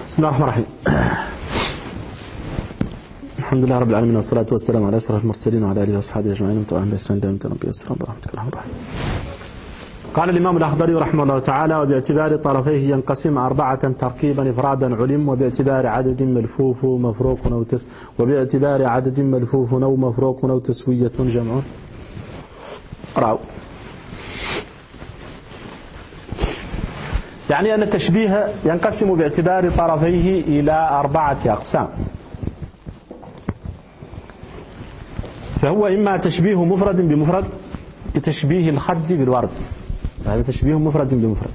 بسم الله الرحمن الرحيم. الحمد لله رب العالمين والصلاة والسلام على أشرف المرسلين وعلى آله وأصحابه أجمعين ومن بإحسان إلى يوم الدين. ربي يسر برحمتك الرحمن الرحيم. قال الإمام الأخضري رحمه الله تعالى: وباعتبار طرفيه ينقسم 4 تركيبا إفرادا علم، وباعتبار عدد ملفوف مفروق وباعتبار عدد ملفوف أو مفروق أو تسوية جمع راو. يعني أن التشبيه ينقسم باعتبار طرفيه إلى 4 أقسام، فهو إما تشبيه مفرد بمفرد كتشبيه الخد بالورد، هذا تشبيه مفرد بمفرد،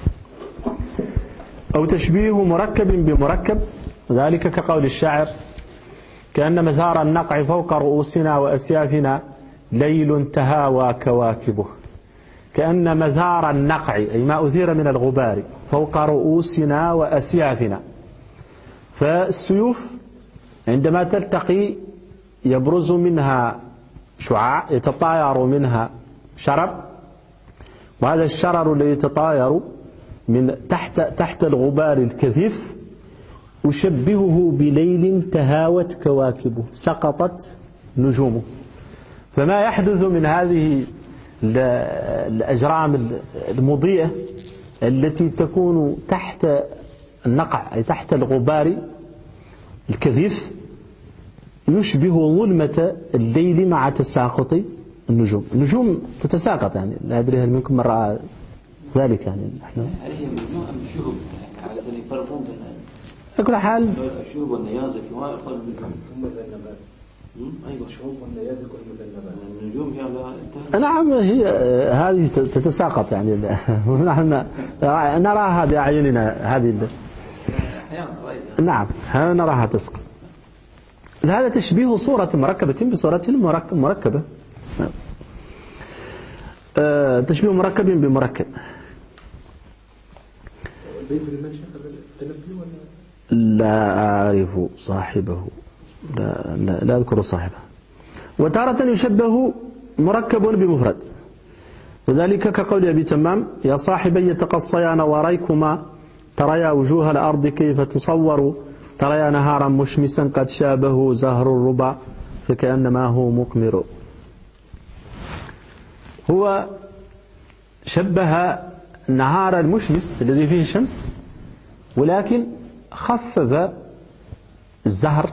أو تشبيه مركب بمركب، ذلك كقول الشاعر: كأن مثار النقع فوق رؤوسنا وأسيافنا ليل تهاوى كواكبه. كأن مثار النقع أي ما أثير من الغبار فوق رؤوسنا وأسيافنا، فالسيوف عندما تلتقي يبرز منها شعاع يتطاير منها شرر، وهذا الشرر الذي يتطاير من تحت الغبار الكثيف أشبهه بليل تهاوت كواكبه، سقطت نجومه. فما يحدث من هذه الأجرام المضيئة التي تكون تحت النقع أي تحت الغبار الكثيف يشبه ظلمة الليل مع تساقط النجوم. النجوم تتساقط، يعني لا أدري هل منكم من رأى ذلك. يعني نحن عليهم مجموعة من الشهب على ذلك يفرقون بين كل حال الشهب والنيازك وما يقال بالنجوم. أيوة شهوب والنيازك والمذنبات. النجوم هي نعم، هي هذه تتساقط، يعني نحن نراها بأعيننا هذه نعم نراها تسقط. هذا تشبيه صورة مركبة بصورة مركبة، تشبيه مركب بمركب. البيت لمن شيخ التنبي ولا لا أعرف صاحبه، لا أذكر صاحبه. وتارة يشبه مركب بمفرد، وذلك كقول أبي تمام: يا صاحبي تقصيان وريكما تريا وجوه الأرض كيف تصور، تريا نهارا مشمسا قد شابه زهر الربا فكأنما هو مقمر. هو شبه النهار المشمس الذي فيه شمس، ولكن خفف الزهر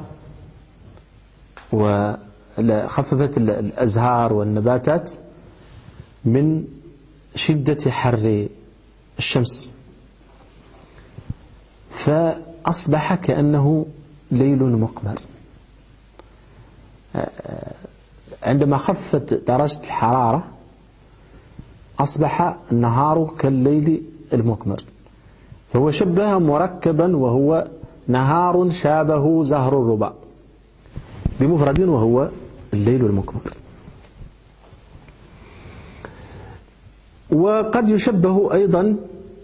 وخففت الأزهار والنباتات من شدة حر الشمس، فأصبح كأنه ليل مقمر. عندما خفت درجة الحرارة أصبح النهار كالليل المقمر، فهو شبه مركبا وهو نهار شابه زهر الربا بمفرد وهو الليل المقمر. وقد يشبه أيضا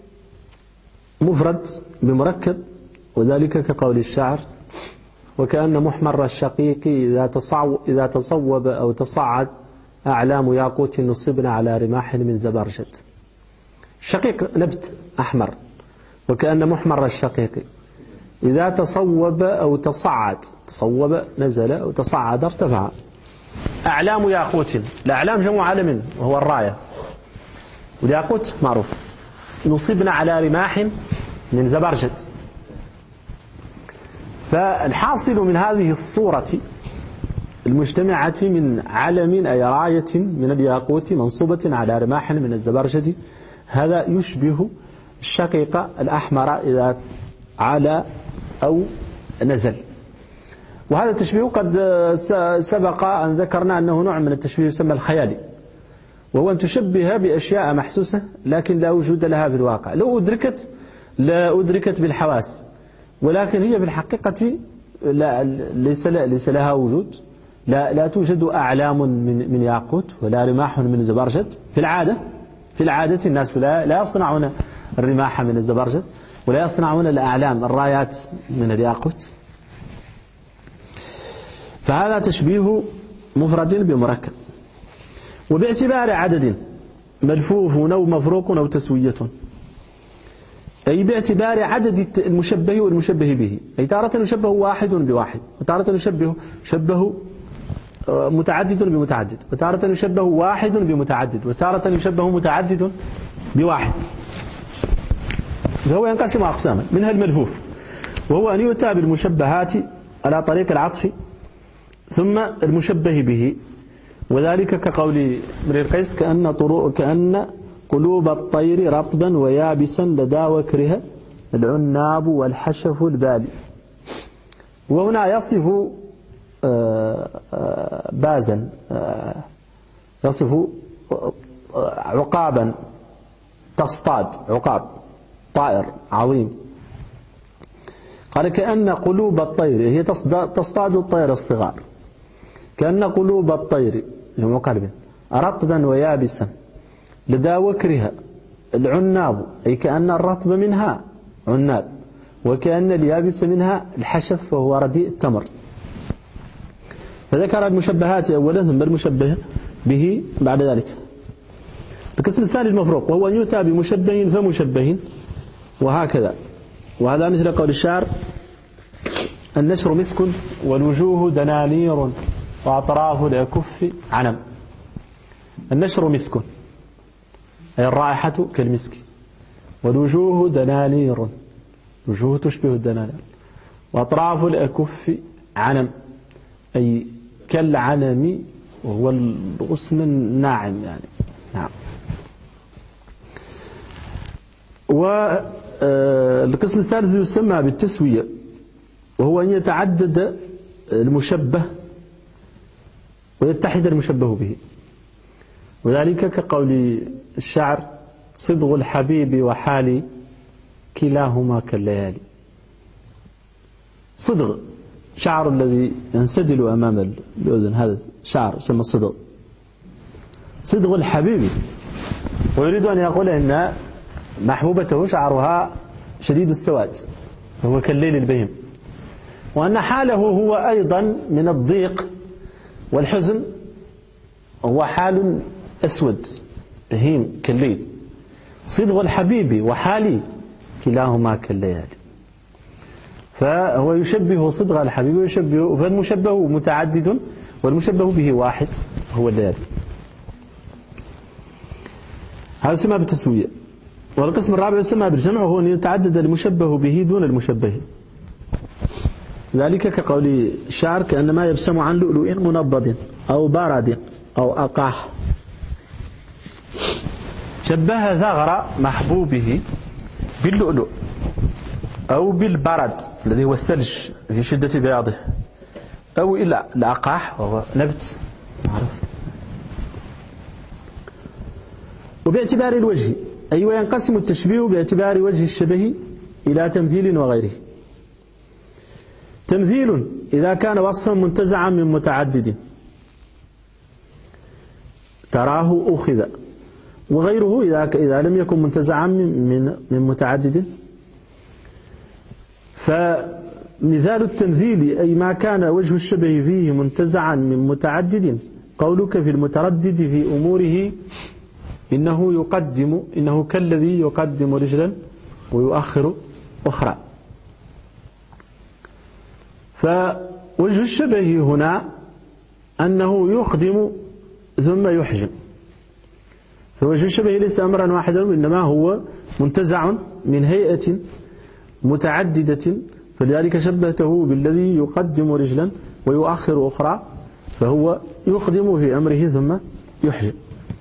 مفرد بمركب، وذلك كقول الشاعر: وكأن محمر الشقيق إذا تصوب أو تصعد أعلام ياقوت نصبنا على رماح من زبرجد. الشقيق نبت أحمر، وكأن محمر الشقيق إذا تصوب أو تصعد، تصوب نزل أو تصعد ارتفع. أعلام ياقوت، الأعلام جمع علم وهو الراية، والياقوت معروف. نصبنا على رماح من زبرجد. فالحاصل من هذه الصورة المجتمعة من علم أي راية من الياقوت منصوبة على رماح من الزبرجد، هذا يشبه الشقيق الأحمر إذا علا أو نزل. وهذا التشبيه قد سبق أن ذكرنا أنه نوع من التشبيه يسمى الخيالي، وهو أن تشبه بأشياء محسوسة لكن لا وجود لها في الواقع. لو لا أدركت بالحواس، ولكن هي في الحقيقة ليس لها وجود. لا توجد أعلام من ياقوت ولا رماح من زبرجد. في العادة الناس لا يصنعون الرماح من الزبرجد ولا يصنعون الأعلام الرايات من الياقوت. فهذا تشبيه مفرد بمركب. وباعتبار عدد ملفوف أو مفروق أو تسوية، أي باعتبار عدد المشبه والمشبه به، أي تارة يشبه واحد بواحد، وتارة يشبه متعدد بمتعدد، وتارة يشبه واحد بمتعدد، وتارة يشبه متعدد بواحد. فهو ينقسم أقساما، منها الملفوف، وهو أن يؤتى بالمشبهات على طريق العطف ثم المشبه به، وذلك كقول امرئ القيس كأن قلوب الطير رطبا ويابسا لدى وكرها العناب والحشف البالي. وهنا يصف بازا، يصف عقابا تصطاد، عقاب طائر عظيم. قال كأن قلوب الطير، هي تصطاد الطير الصغار، كأن قلوب الطير جمع قلب رطبا ويابسا لدى وكرها العناب، أي كأن الرطب منها عناب، وكأن اليابس منها الحشف وهو رديء التمر. فذكر المشبهات أولا ثم المشبه به بعد ذلك. القسم الثاني المفروق، وهو أن يؤتى بمشبه فمشبه، وهكذا. وهذا مثل قول الشاعر النشر مسك والوجوه دنانير وأطراف الأكف عنم. النشر مسك أي الرائحة كالمسك، والوجوه دنانير، وجوه تشبه الدنانير، وأطراف الأكف عنم أي كالعنم، وهو الغصن الناعم يعني. نعم. والقسم الثالث يسمى بالتسوية، وهو أن يتعدد المشبه ويتحد المشبه به، وذلك كقول الشعر صدغ الحبيب وحالي كلاهما كالليالي. صدغ شعر الذي ينسدل أمام الأذن، هذا شعر يسمى الصدغ، صدغ الحبيب، ويريد أن يقول إن محبوبته شعرها شديد السواد وهو كالليل البهيم، وأن حاله هو أيضا من الضيق والحزن، هو حال أسود بهيم كالليل. صدغ الحبيب وحالي كلاهما كالليالي. فهو يشبه صدغ الحبيب ويشبه، فالمشبه متعدد والمشبه به واحد هو الليالي. هذا يسمى بالتسوية. والقسم الرابع يسمى بالجمع، وهو أن يتعدد المشبه به دون المشبه، ذلك كقول الشاعر كأنما يبسم عن لؤلؤ منضد أو بارد أو أقاح. شبه ثغر محبوبه باللؤلؤ أو بالبرد الذي هو الثلج في شدة بياضه، أو إلى الأقاح وهو نبت معروف. وباعتبار الوجه، أي وينقسم التشبيه باعتبار وجه الشبه إلى تمثيل وغيره. تمثيل إذا كان وصفا منتزعا من متعدد تراه أخذ، وغيره إذا لم يكن منتزعا من متعدد. فمثال التمثيل أي ما كان وجه الشبه فيه منتزعا من متعدد، قولك في المتردد في أموره إنه كالذي يقدم رجلا ويؤخر أخرى. فوجه الشبه هنا أنه يقدم ثم يحجم، فوجه الشبه ليس أمرا واحدا، إنما هو منتزع من هيئة متعددة، فلذلك شبهته بالذي يقدم رجلا ويؤخر أخرى، فهو يقدم في أمره ثم يحجم.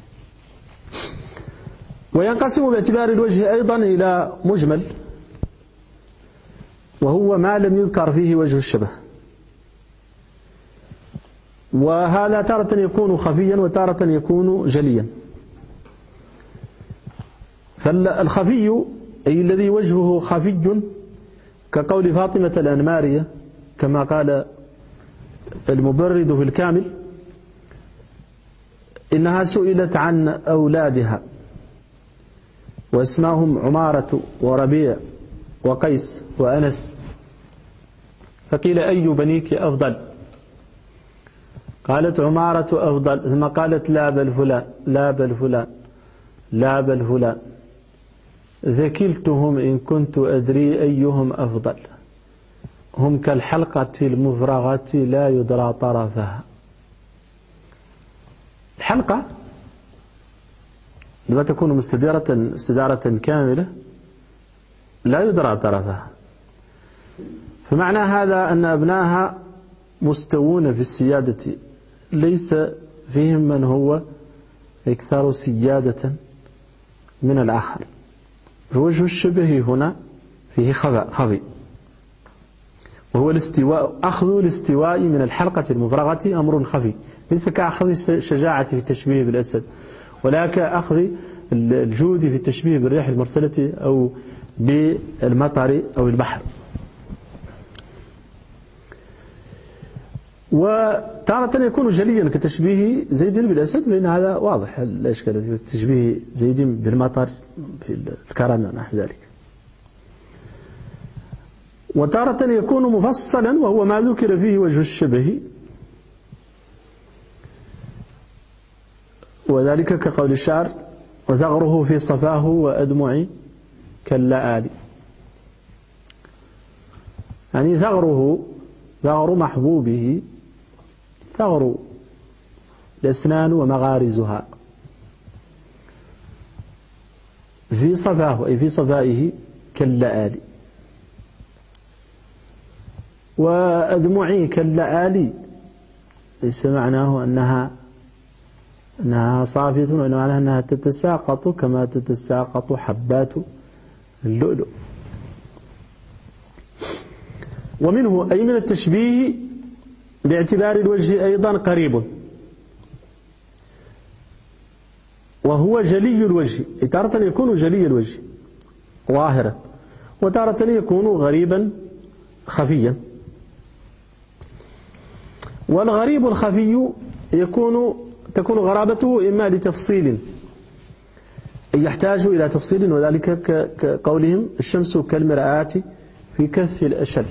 وينقسم باعتبار الوجه أيضا إلى مجمل، وهو ما لم يذكر فيه وجه الشبه، وهذا تارة يكون خفيا وتارة يكون جليا. فالخفي أي الذي وجهه خفي كقول فاطمة الأنمارية كما قال المبرد في الكامل إنها سئلت عن أولادها واسماهم عمارة وربيع وقيس وأنس، فقيل أي بنيك أفضل؟ قالت عمارة أفضل، ثم قالت لا بل فلان لا بل فلان لا بل فلان، ذكلتهم إن كنت أدري أيهم أفضل هم كالحلقة المفرغة لا يدرى طرفها. الحلقة لما تكون استدارة كاملة لا يدرى طرفها، فمعنى هذا أن أبنائها مستوون في السيادة، ليس فيهم من هو أكثر سيادة من الآخر. فوجه الشبه هنا فيه خفي، وهو أخذ الاستواء من الحلقة المفرغة أمر خفي، ليس كأخذ الشجاعة في التشبيه بالأسد، ولا كأخذ الجود في التشبيه بالريح المرسلة أو بالمطر أو البحر. وتارة يكون جليا كتشبيه زيد بالأسد، لأن هذا واضح لا إشكال في تشبيه زيد بالمطر في الكرم ونحو ذلك. وتارة يكون مفصلا، وهو ما ذكر فيه وجه الشبه، وذلك كقول الشاعر: وثغره في صفاه وأدمعي كاللآلي. يعني ثغر محبوبه ثغر الأسنان ومغارزها في صفاه أي في صفائه كاللآلي. وأدمعي كاللآلي ليس معناه أنها صافية، وإنما معناها أنها تتساقط كما تتساقط حبات اللؤلؤ. ومنه أي من التشبيه باعتبار الوجه أيضا قريب، وهو جلي الوجه. تارة يكون جلي الوجه ظاهرا، وتارة يكون غريبا خفيا. والغريب الخفي تكون غرابته إما لتفصيل يحتاج إلى تفصيل، وذلك كقولهم: الشمس كالمرآة في كف الأشل.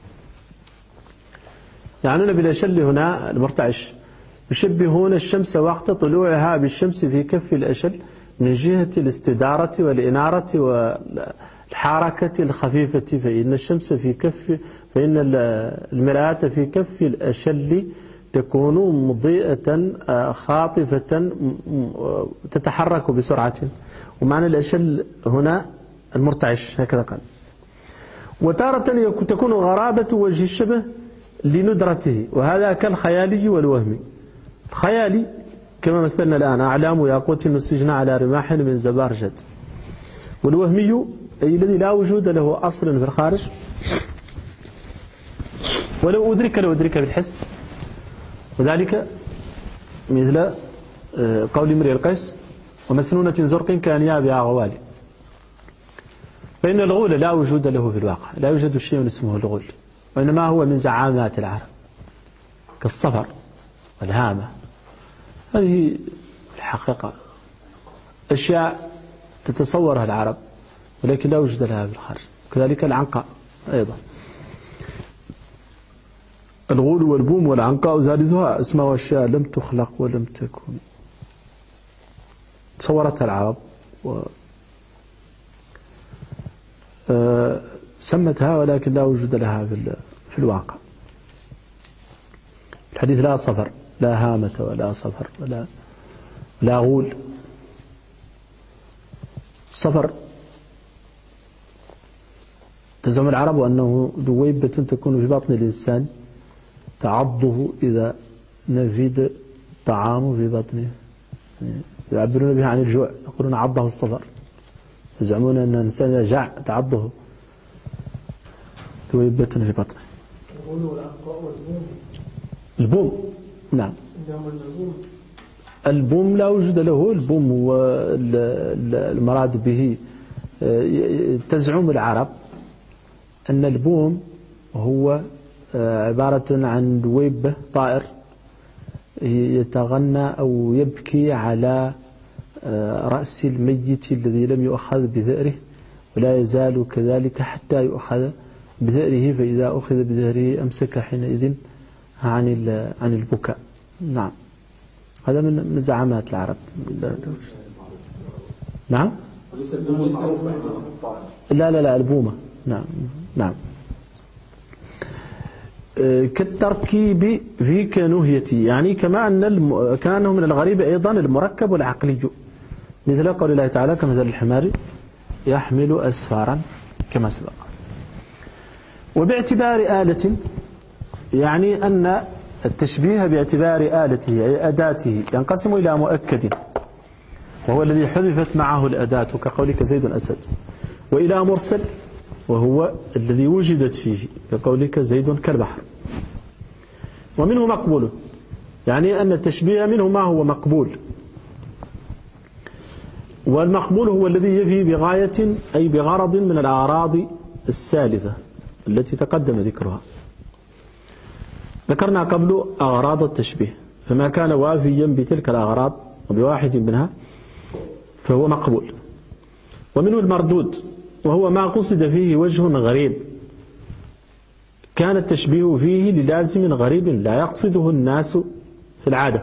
يعنون بالأشل هنا المرتعش، يشبهون الشمس وقت طلوعها بالشمس في كف الأشل من جهة الاستدارة والإنارة والحركة الخفيفة، فإن المرآة في كف الأشل تكون مضيئة خاطفة تتحرك بسرعة، ومعنى الأشل هنا المرتعش هكذا قال. وتارة تكون غرابة وجه الشبه لندرته، وهذا كالخيالي والوهمي. الخيالي كما مثلنا الآن: أعلام ياقوت نسجنا على رماح من زبارجد. والوهمي أي الذي لا وجود له أصل في الخارج، ولو أدرك بالحس، وذلك مثل قول امرئ القيس: ومسنونة زرق كأنيابها غوالي. فإن الغول لا وجود له في الواقع، لا يوجد شيء اسمه الغول، وإنما هو من زعامات العرب كالصفر والهامة. هذه الحقيقة أشياء تتصورها العرب ولكن لا وجود لها في الخارج. كذلك العنقاء أيضا، الغول والبوم والعنقاء ثالثها أسماء أشياء لم تخلق ولم تكن، تصورتها العرب سمتها ولكن لا وجود لها في الواقع. الحديث: لا صفر، لا هامة ولا صفر ولا غول. الصفر تزعم العرب أنه دويبة تكون في بطن الإنسان تعضه إذا نفد الطعام في بطنه، يعبرون بها عن الجوع، يقولون عضه الصفر، يزعمون أن الإنسان إذا جاع تعضه دويبة في بطنه. البوم نعم، البوم لا وجود له. البوم هو المراد به، تزعم العرب أن البوم هو عبارة عن دويبة طائر يتغنى أو يبكي على رأس الميت الذي لم يؤخذ بذئره، ولا يزال كذلك حتى يؤخذ بذئره، فإذا أخذ بذئره أمسك حينئذ عن البكاء. نعم، هذا من زعامات العرب. نعم، ليس البوم المعروف عندهم الطعن. لا البومة. نعم كالتركيب في كنهيتي، يعني كما أن كانه من الغريب أيضا المركب والعقلي، مثل قول الله تعالى كمثل الحمار يحمل أسفارا كما سبق. وباعتبار آلة، يعني أن التشبيه باعتبار آلته أي أداته ينقسم إلى مؤكد وهو الذي حذفت معه الأداة كقولك زيد أسد، وإلى مرسل وهو الذي وجدت فيه كقولك زيد كالبحر. ومنه مقبول، يعني أن التشبيه منه ما هو مقبول، والمقبول هو الذي يفي بغاية أي بغرض من الأغراض السالفة التي تقدم ذكرها. ذكرنا قبل أغراض التشبيه، فما كان وافيا بتلك الأغراض وبواحد منها فهو مقبول. ومنه المردود وهو ما قصد فيه وجه غريب، كان التشبيه فيه للازم غريب لا يقصده الناس في العادة،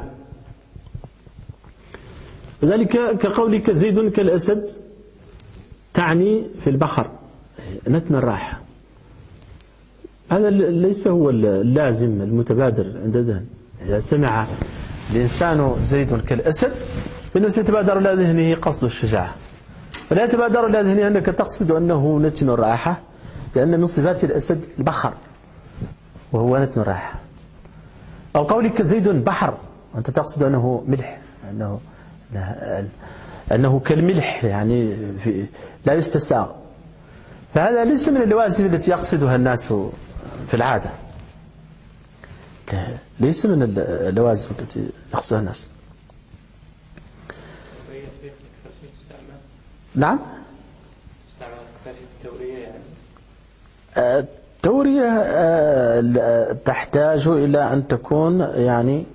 وذلك كقولك زيد كالأسد تعني في البخر نتن الراحة، هذا ليس هو اللازم المتبادر عند الذهن. إذا سمع الإنسان زيد كالأسد فإنه سيتبادر إلى ذهنه قصد الشجاعة، ولا يتبادر إلى ذهنه أنك تقصد أنه نتن الراحة، لأن من صفات الأسد البخر وهو نتن الراحة. أو قولك زيد بحر وأنت تقصد أنه ملح، أنه كالملح يعني لا يستساغ، فهذا ليس من اللوازم التي يقصدها الناس في العادة، ليس من اللوازم التي يقصدها الناس. نعم التورية تحتاج إلى أن تكون يعني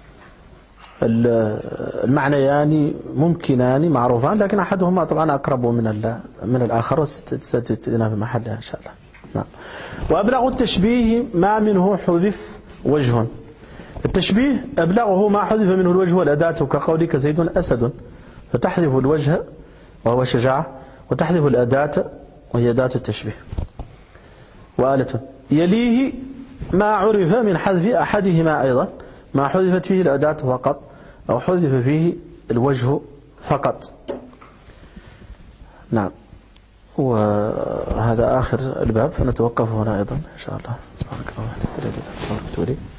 المعنيان ممكنان معروفان، لكن أحدهما طبعا أقرب من الآخر وستأتينا في محلها إن شاء الله. نعم. وأبلغ التشبيه ما منه حذف وجه، التشبيه أبلغه ما حذف منه الوجه والأداة كقولك زيد أسد، فتحذف الوجه وهو شجاعة، وتحذف الأداة وهي أداة التشبيه. وآلة يليه ما عرف من حذف أحدهما أيضا ما حذفت فيه الأداة فقط أو حذف فيه الوجه فقط. نعم. وهذا آخر الباب، فنتوقف هنا أيضا إن شاء الله. سبحانك اللهم وبحمدك،